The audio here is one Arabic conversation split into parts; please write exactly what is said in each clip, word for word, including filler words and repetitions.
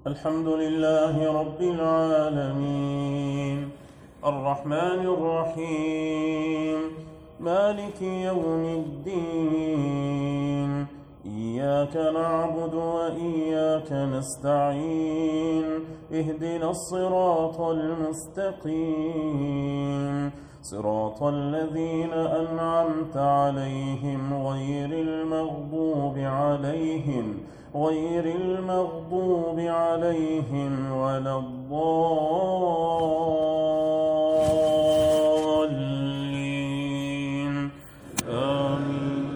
الحمد لله رب العالمين الرحمن الرحيم مالك يوم الدين إياك نعبد وإياك نستعين اهدنا الصراط المستقيم صراط الذين أنعمت عليهم غير المغضوب عليهم غير المغضوب عليهم ولا الضالين آمين.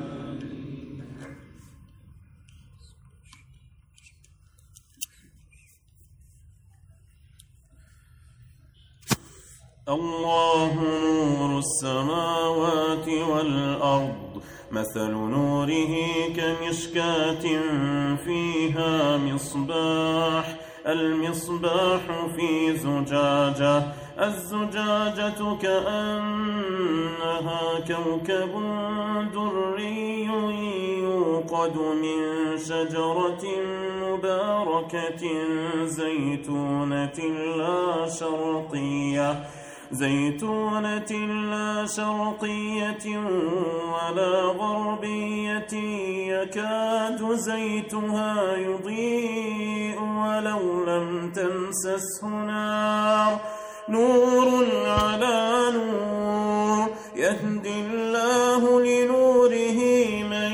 الله نور السماوات والأرض مثل نوره كمشكاة فيها مصباح المصباح في زجاجة الزجاجة كأنها كوكب دري يوقد من شجرة مباركة زيتونة لا شرقية زيتونة لا شرقية ولا غربية يكاد زيتها يضيء ولو لم تمسسه نار نور على نور يهدي الله لنوره من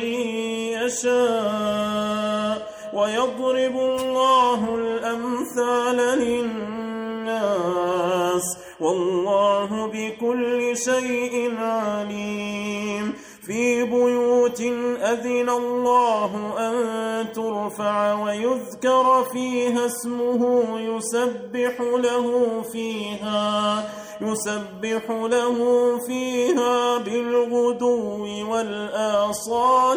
يشاء ويضرب الله الأمثال للناس والله بكل شيء عليم في بيوت أذن الله أن ترفع ويذكر فيها اسمه يسبح له فيها يسبح له فيها بالغدو والآصال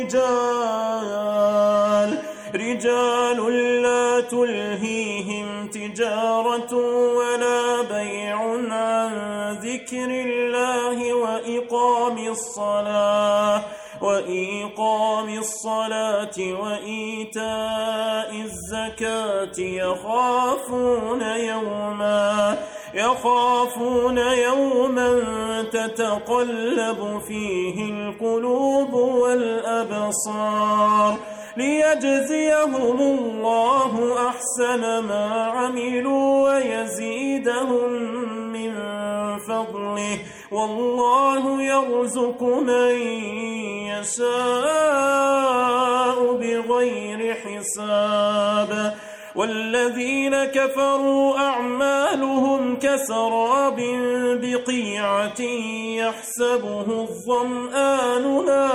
رجال رجال لا تلهيهم تجارة ولا بيع عن ذكر الله وإقام الصلاة وإقام الصلاة وإيتاء الزكاة يخافون يوما يخافون يوما تتقلب فيه القلوب والأبصار ليجزيهم الله أحسن ما عملوا ويزيدهم من فضله والله يرزق من يشاء بغير حساب والذين كفروا أعمالهم كسراب بقيعة يحسبه الظمآن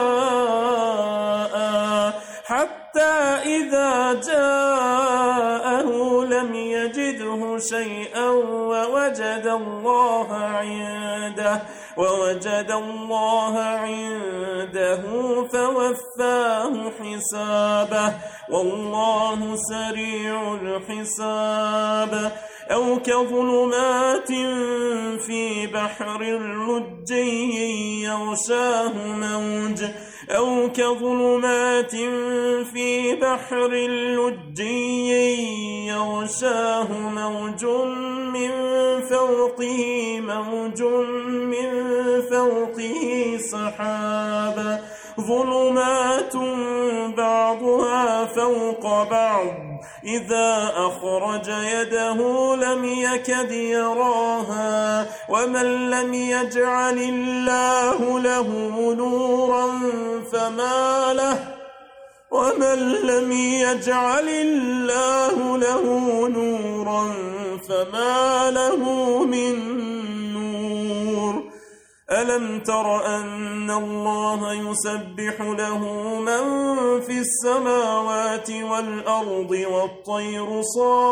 ماء حتى إذا جاءه لم يجده شيئا ووجد الله عنده ووجد الله عنده فوفاه حسابه والله سريع الحساب أو كظلمات في بحر لجي يغشاه موج أو كظلمات في بحر لجي يغشاه موج من فوقه موج من فوقه سحاب ظلمات بعضها فوق بعض إذا أخرج يده لم يكد يراها ومن لم يجعل الله له نورا فما له ومن لم يجعل الله له نورا فما له من نور ألم تر أن الله يسبح له من في السماوات والأرض والطير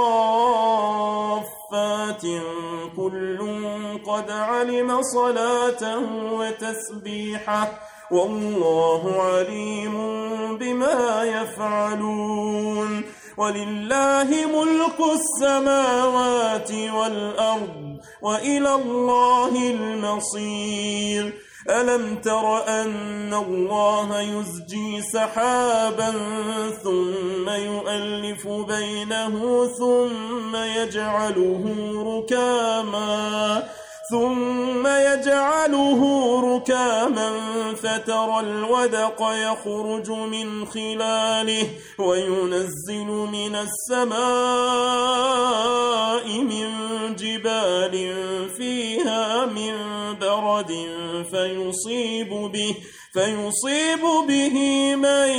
صافات كل قد علم صلاته وتسبيحه والله عليم بما يفعلون ولله ملك السماوات والأرض وإلى الله المصير ألم تر أن الله يزجي سحابا ثم يؤلف بينه ثم يجعله ركاما ثم يجعله ركاما فترى الودق يخرج من خلاله وينزل من السماء من جبال فيها من برد فيصيب به فيصيب به من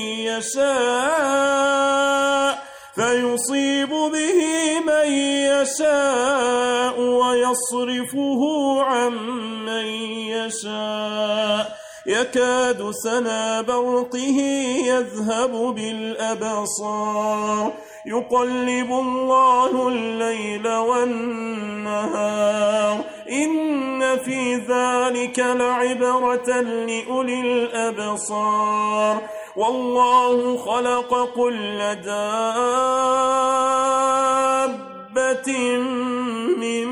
يشاء فيصيب به من يشاء ويصرفه عن من يشاء يكاد سنا برقه يذهب بالأبصار يقلب الله الليل والنهار إن في ذلك لعبرة لأولي الأبصار والله خلق كل دابة من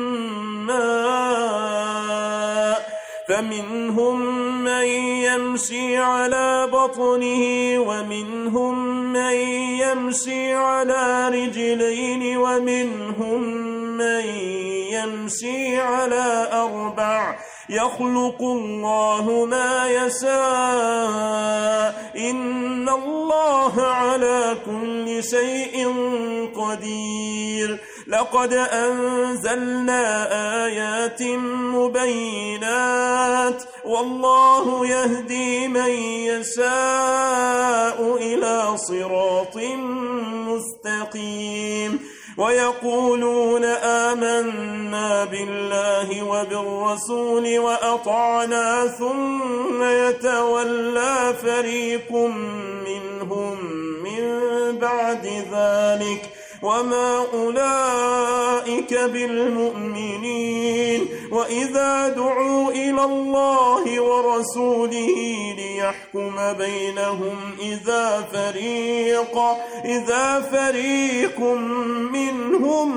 ماء فمنهم من يمشي على بطنه ومنهم من يمشي على رجلين ومنهم من يمشي على أربع يخلق الله ما يشاء إن الله على كل شيء قدير لقد أنزلنا آيات مبينات والله يهدي من يشاء إلى صراط مستقيم ويقولون آمنا بالله وبالرسول وأطعنا ثم يتولى فريق منهم من بعد ذلك وما أولئك بالمؤمنين وإذا دعوا إلى الله ورسوله ليحكم بينهم إذا فريق إذا فريق منهم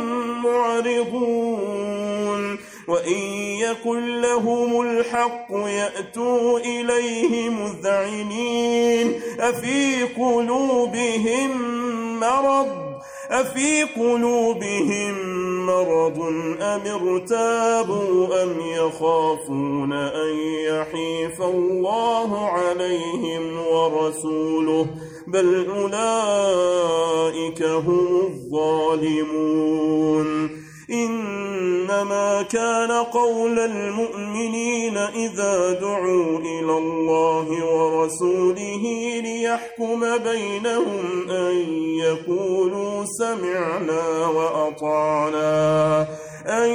معرضون وإن يكن لهم الحق يأتوا إليه مذعنين أفي قلوبهم مرض أفي قلوبهم مرض أم ارتابوا أم يخافون أن يحيف الله عليهم ورسوله بل أولئك هم الظالمون إنما كان قول المؤمنين إذا دعوا إلى الله ورسوله ليحكم بينهم أن يقولوا سمعنا وأطعنا أن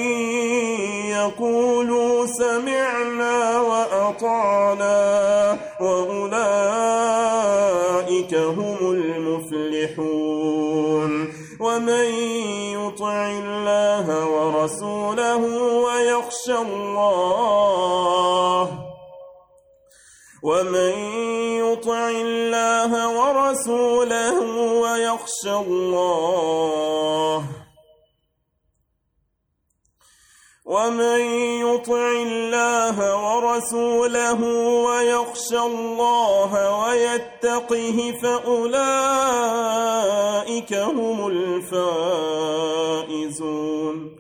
يقولوا سمعنا وأطعنا وأولئك هم المفلحون ومن يطع الله ورسوله ويخشى الله ومن يطع الله ورسوله ويخشى الله ومن يطع الله ورسوله ويخشى الله ويتقه فأولئك هم الفائزون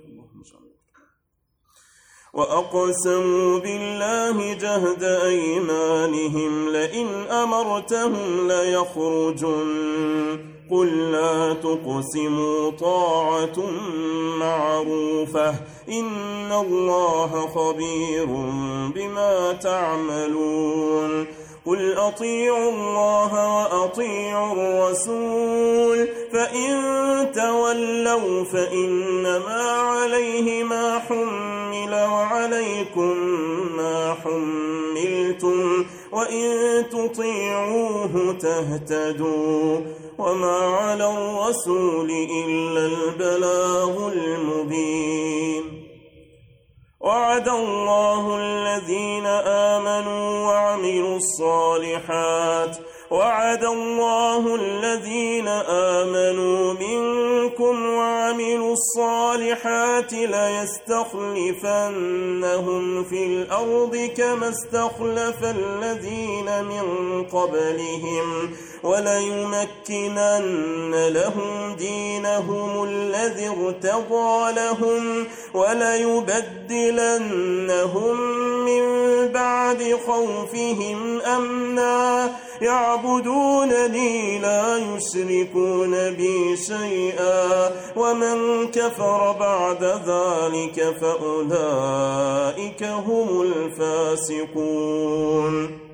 وأقسموا بالله جهد أيمانهم لئن أمرتهم ليخرجن قل لا تقسموا طاعة معروفة إن الله خبير بما تعملون قل أطيعوا الله وأطيعوا الرسول فإن تولوا فإنما عليه ما حمل وعليكم ما حملتم وإن تطيعوه تهتدوا وما على الرسول إلا البلاغ المبين وعد الله الذين آمنوا وعملوا الصالحات وعد الله الذين آمنوا منكم وعملوا الصالحات ليستخلفنهم في الأرض كما استخلف الذين من قبلهم وليمكنن لهم دينهم الذي ارتضى لهم وليبدلنهم من بعد خوفهم أمنا يعبدونني لا يشركون بي شيئا ومن كفر بعد ذلك فأولئك هم الفاسقون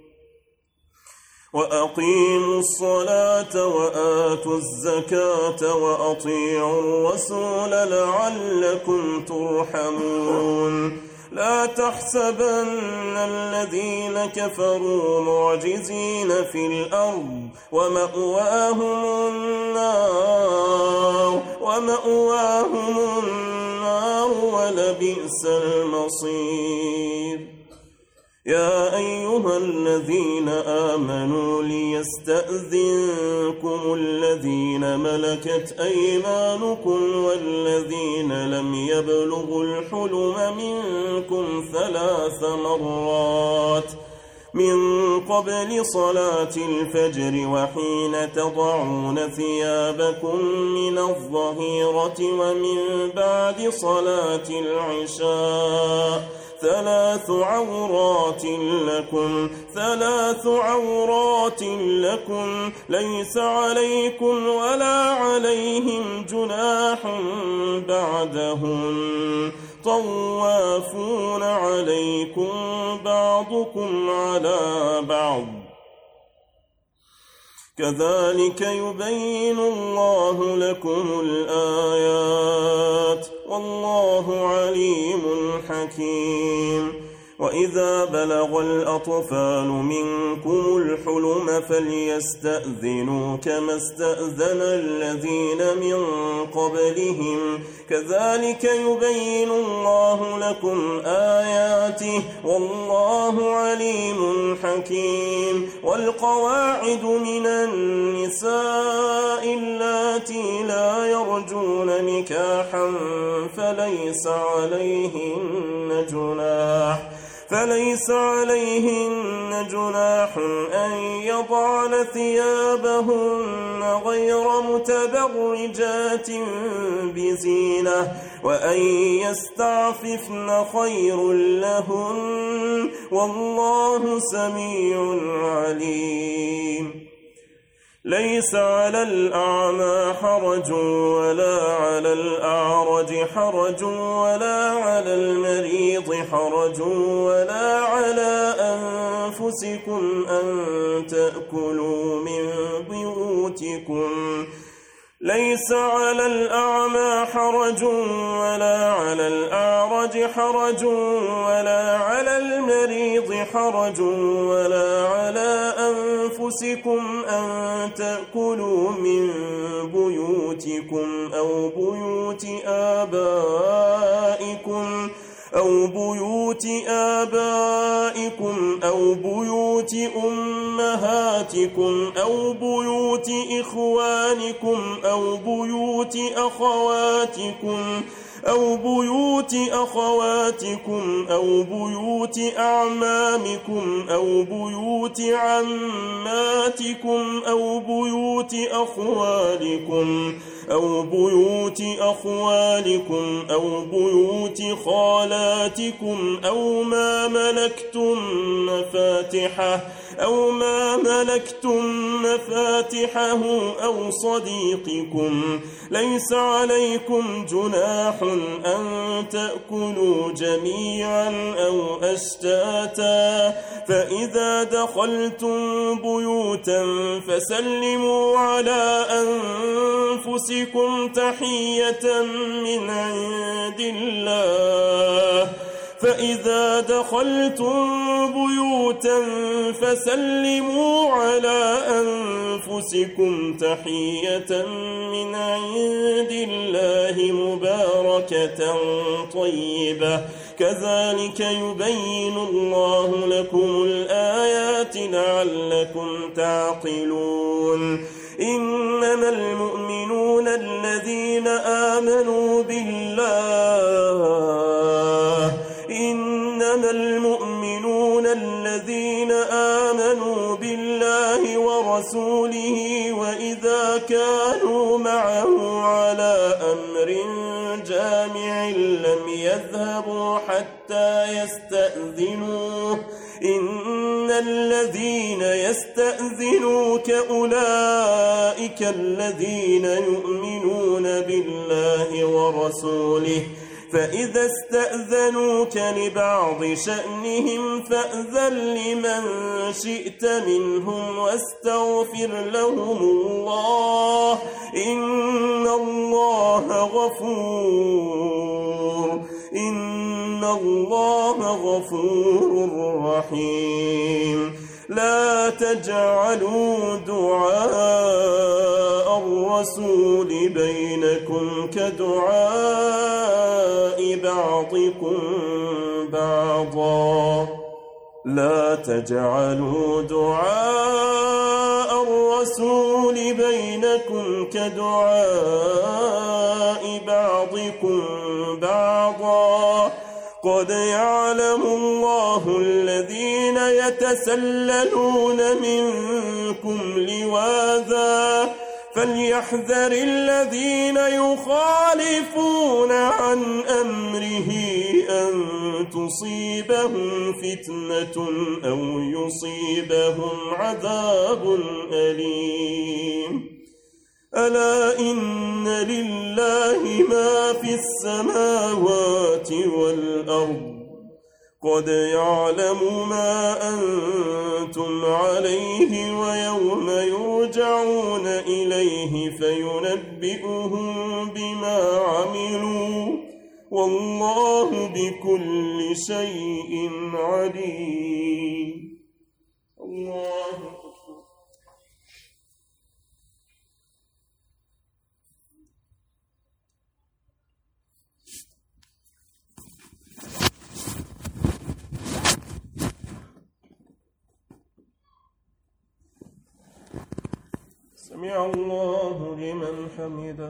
وأقيموا الصلاة وآتوا الزكاة وأطيعوا الرسول لعلكم ترحمون لا تحسبن الذين كفروا معجزين في الأرض ومأواهم النار ومأواهم النار ولبئس المصير يا أيها الذين آمنوا ليستأذنكم الذين ملكت أيمانكم والذين لم يبلغوا الحلم منكم ثلاث مرات من قبل صلاة الفجر وحين تضعون ثيابكم من الظهيرة ومن بعد صلاة العشاء ثلاث عورات لكم ثلاث عورات لكم ليس عليكم ولا عليهم جناح بعدهن طوافون عليكم بعضكم على بعض كذلك يبين الله لكم الآيات والله عليم حكيم وإذا بلغ الأطفال منكم الحلم فليستأذنوا كما استأذن الذين من قبلهم كذلك يبين الله لكم آياته والله عليم حكيم والقواعد من النساء اللاتي لا يرجون نكاحا فليس عليهن جناح فليس عليهن جناح أن يضعن ثيابهن غير متبرجات بزينة وأن يستعففن خير لهن والله سميع عليم ليس على الأعمى حرج ولا على الأعرج حرج ولا على المريض حرج ولا على أنفسكم أن تأكلوا من بيوتكم ليس على الأعمى حرج ولا على الأعرج حرج ولا على المريض حرج ولا على أنفسكم أن تأكلوا من بيوتكم أو بيوت آبائكم أو بيوت آبائكم أو بيوت أمهاتكم أو بيوت إخوانكم أو بيوت أخواتكم أو بيوت أخواتكم أو بيوت أعمامكم أو بيوت عماتكم أو بيوت أخوالكم أو بيوت أخوالكم أو بيوت خالاتكم أو ما ملكتم مفاتحه أو ما ملكتم مفاتحه أو صديقكم ليس عليكم جناح أن تأكلوا جميعا أو أشتاتا فإذا دخلتم بيوتا فسلموا على أنفسكم تحية من عند الله فإذا دخلتم بيوتا فسلموا على أنفسكم تحية من عند الله مباركة طيبة كذلك يبين الله لكم الآيات لعلكم تعقلون إنما المؤمنون الذين آمنوا بالله إنما المؤمنون الذين آمنوا بالله ورسوله وإذا كانوا معه على أمر جامع لم يذهبوا حتى يستأذنوه إن الذين يستأذنوك أولئك الذين يؤمنون بالله ورسوله فإذا استأذنوك لبعض شأنهم فأذن لمن شئت منهم واستغفر لهم الله إن الله غفور إن الله غفور رحيم لا تجعلوا دعاء الرسول بينكم كدعاء بعضكم بعضا لا تجعلوا دعاء الرسول بينكم كدعاء بعضكم بعضا قد يعلم الله الذين يتسللون منكم لواذا فليحذر الذين يخالفون عن أمره أن تصيبهم فتنة أو يصيبهم عذاب أليم ألا إن لله ما في السماوات والأرض قد يعلم ما أنتم عليه ويوم يرجعون إليه فينبئهم بما عملوا والله بكل شيء عليم. الله سمع الله لمن حمده.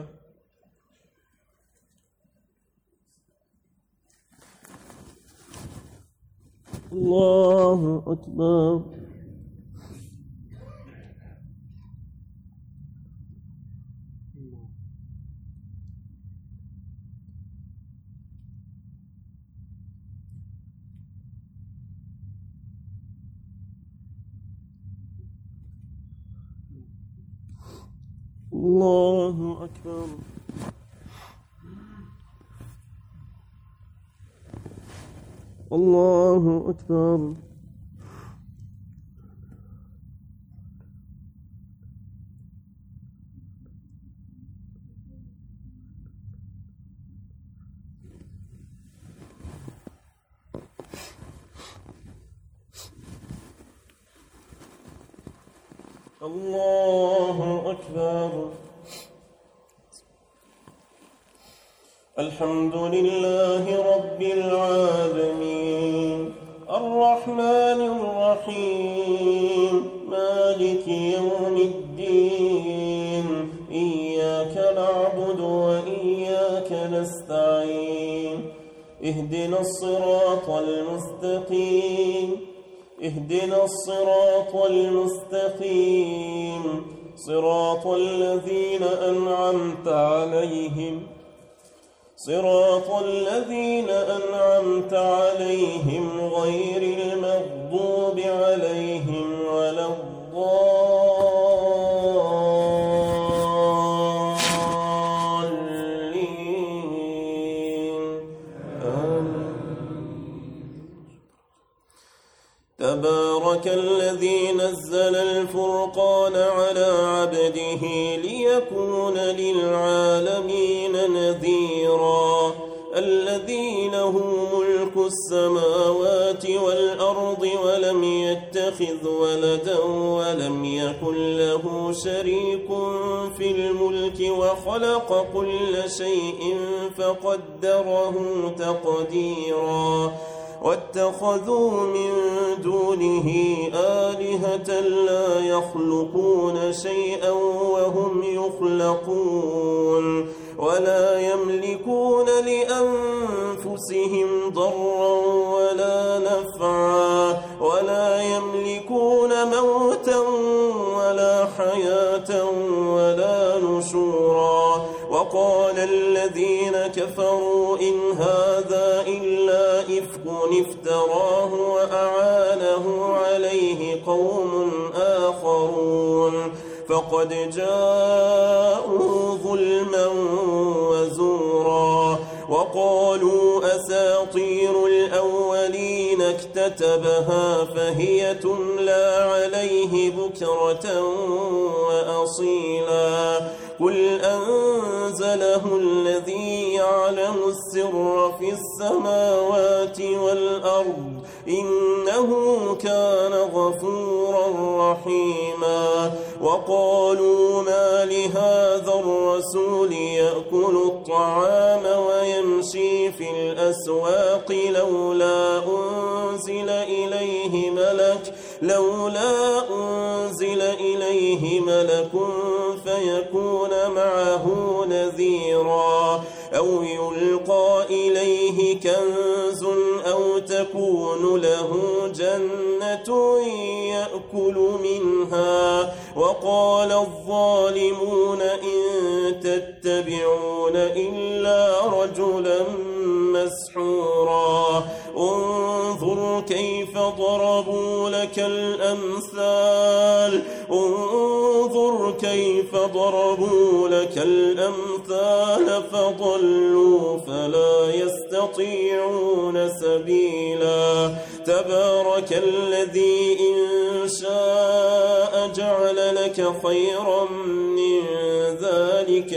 الله أكبر. الله أكبر. الله أكبر. الله أكبر. الحمد لله رب العالمين الرحمن الرحيم مالك يوم الدين إياك نعبد وإياك نستعين اهدنا الصراط المستقيم اهدنا الصراط المستقيم صراط الذين أنعمت عليهم صراط الذين أنعمت عليهم غير المغضوب عليهم ولا الضالين تبارك الذي نزل الفرقان على عبده ليكون للعالمين نذيرا الذي له ملك السماوات والأرض ولم يتخذ يتخذ ولدا ولم يكن له شريك في الملك وخلق كل شيء فقدره تقديرا واتخذوا من دونه آلهة لا يخلقون شيئا وهم يخلقون ولا يملكون لأنفسهم ضرا ولا نفعا ولا يملكون موتا ولا حياة ولا نشورا وقال الذين كفروا إن هذا إلا إفك افتراه وأعانه عليه قوم آخرون فقد جاءوا ظلما وزورا وقالوا أساطير الأولين اكتتبها فهي تملى عليه بكرة وأصيلا قل أنزله الذي يعلم السر في السماوات والأرض إنه كان غفورا رحيما وقالوا ما لهذا الرسول يأكل الطعام ويمشي في الأسواق لولا أنزل إليه ملك لولا أنزل إليه ملك فيكون معه نذيرا أو يلقى إليه كنز أو تكون له جنة يأكل منها وقال الظالمون إن تتبعون إلا رجلا مسحورا انظر كيف ضربوا لك الأمثال انظر كيف ضربوا لك الأمثال فضلوا فلا يستطيعون سبيلا تبارك الذي إن شاء جعل لك خيرا من ذلك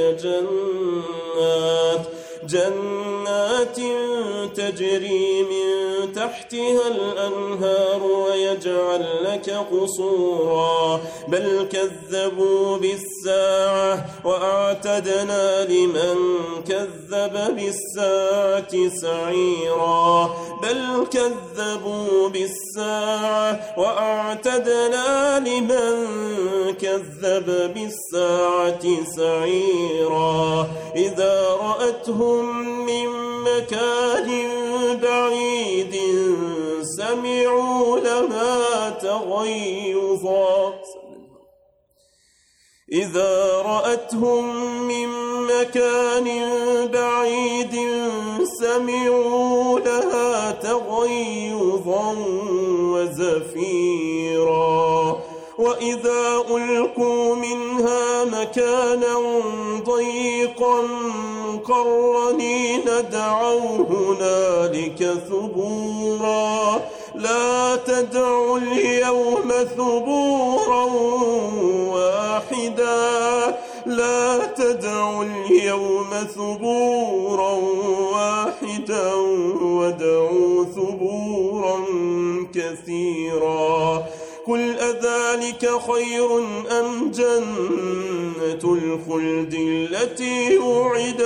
جنات جنات تجري من تحتها الأنهار ويجعل لك قصورا بل كذبوا بالساعة وأعتدنا لمن كذب بالساعة سعيرا بل كذبوا بالساعة وأعتدنا لمن كذب بالساعة سعيرا إذا رأتهم من مكان بعيد سمعوا لها تغيظا إذا رأتهم من مكان بعيد سمعوا لها تغيظا وزفيرا وإذا ألقوا منها مكانا ضيقا مقرنين دعوا هنالك ثبورا لا تدعوا اليوم ثبورا واحدا لا تدعوا اليوم ثبورا واحدا ودعوا ثبورا كثيرا قل أذلك خير أم جنة الخلد التي وعد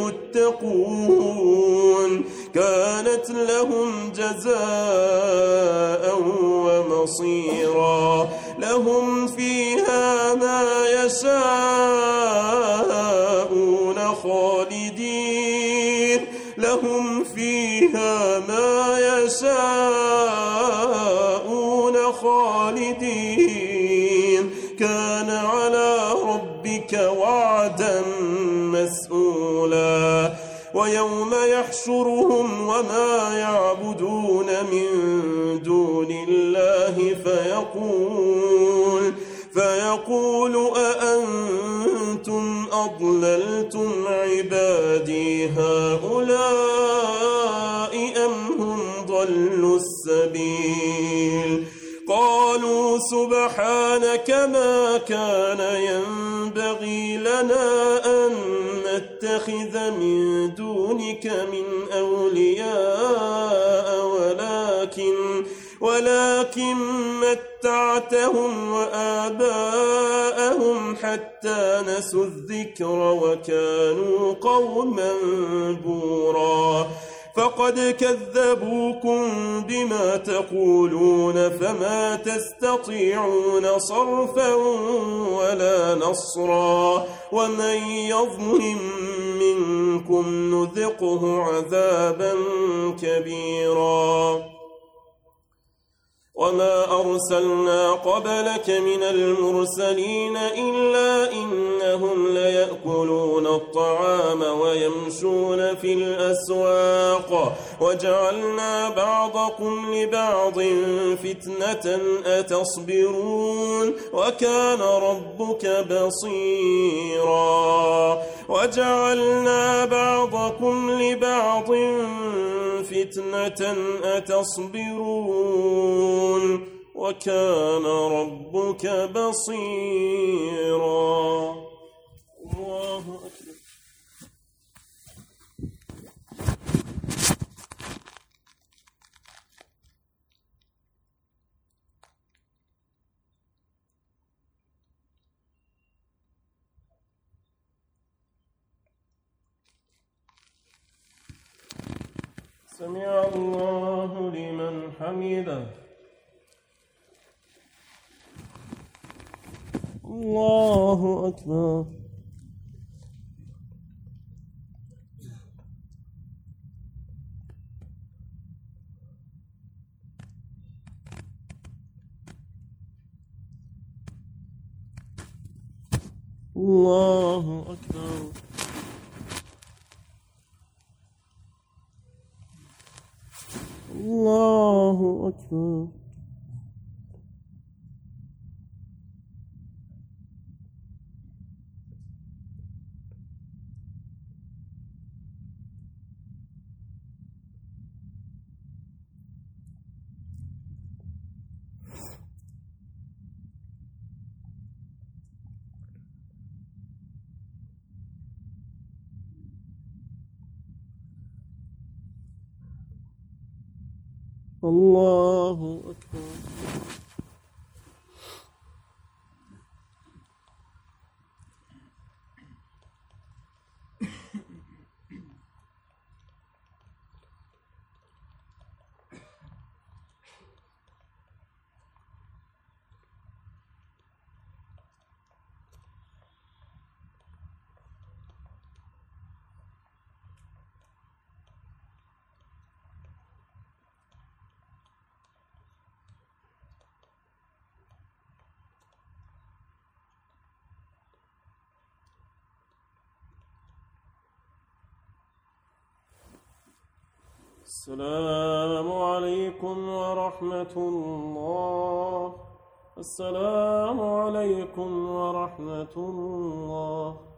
المتقون كانت لهم جزاء ومصيرا لهم فيها ما يشاءون خالدين لهم فيها ما يشاءون خالدين كان على ربك وعدا مسئولا ويوم يحشرهم وما يعبدون من دون الله فيقول فيقول أأنتم أضللتم عبادي هؤلاء أم هم ضلوا السبيل قالوا سبحانك ما كان ينبغي لنا أن نتخذ من دونك من أولياء ولكن ولكن واتبعتهم وآباءهم حتى نسوا الذكر وكانوا قوما بورا فقد كذبوكم بما تقولون فما تستطيعون صرفا ولا نصرا ومن يظلم منكم نذقه عذابا كبيرا وما أرسلنا قبلك من المرسلين إلا إنهم ليأكلون الطعام ويمشون في الأسواق وجعلنا بعضكم لبعض فتنة أتصبرون وكان ربك بصيرا وجعلنا بعضكم لبعض فتنة أتصبرون وكان ربك بصيرا الله أكبر سمع الله لمن حمده الله أكبر الله أكبر الله أكبر الله أكبر السلام عليكم ورحمة الله السلام عليكم ورحمة الله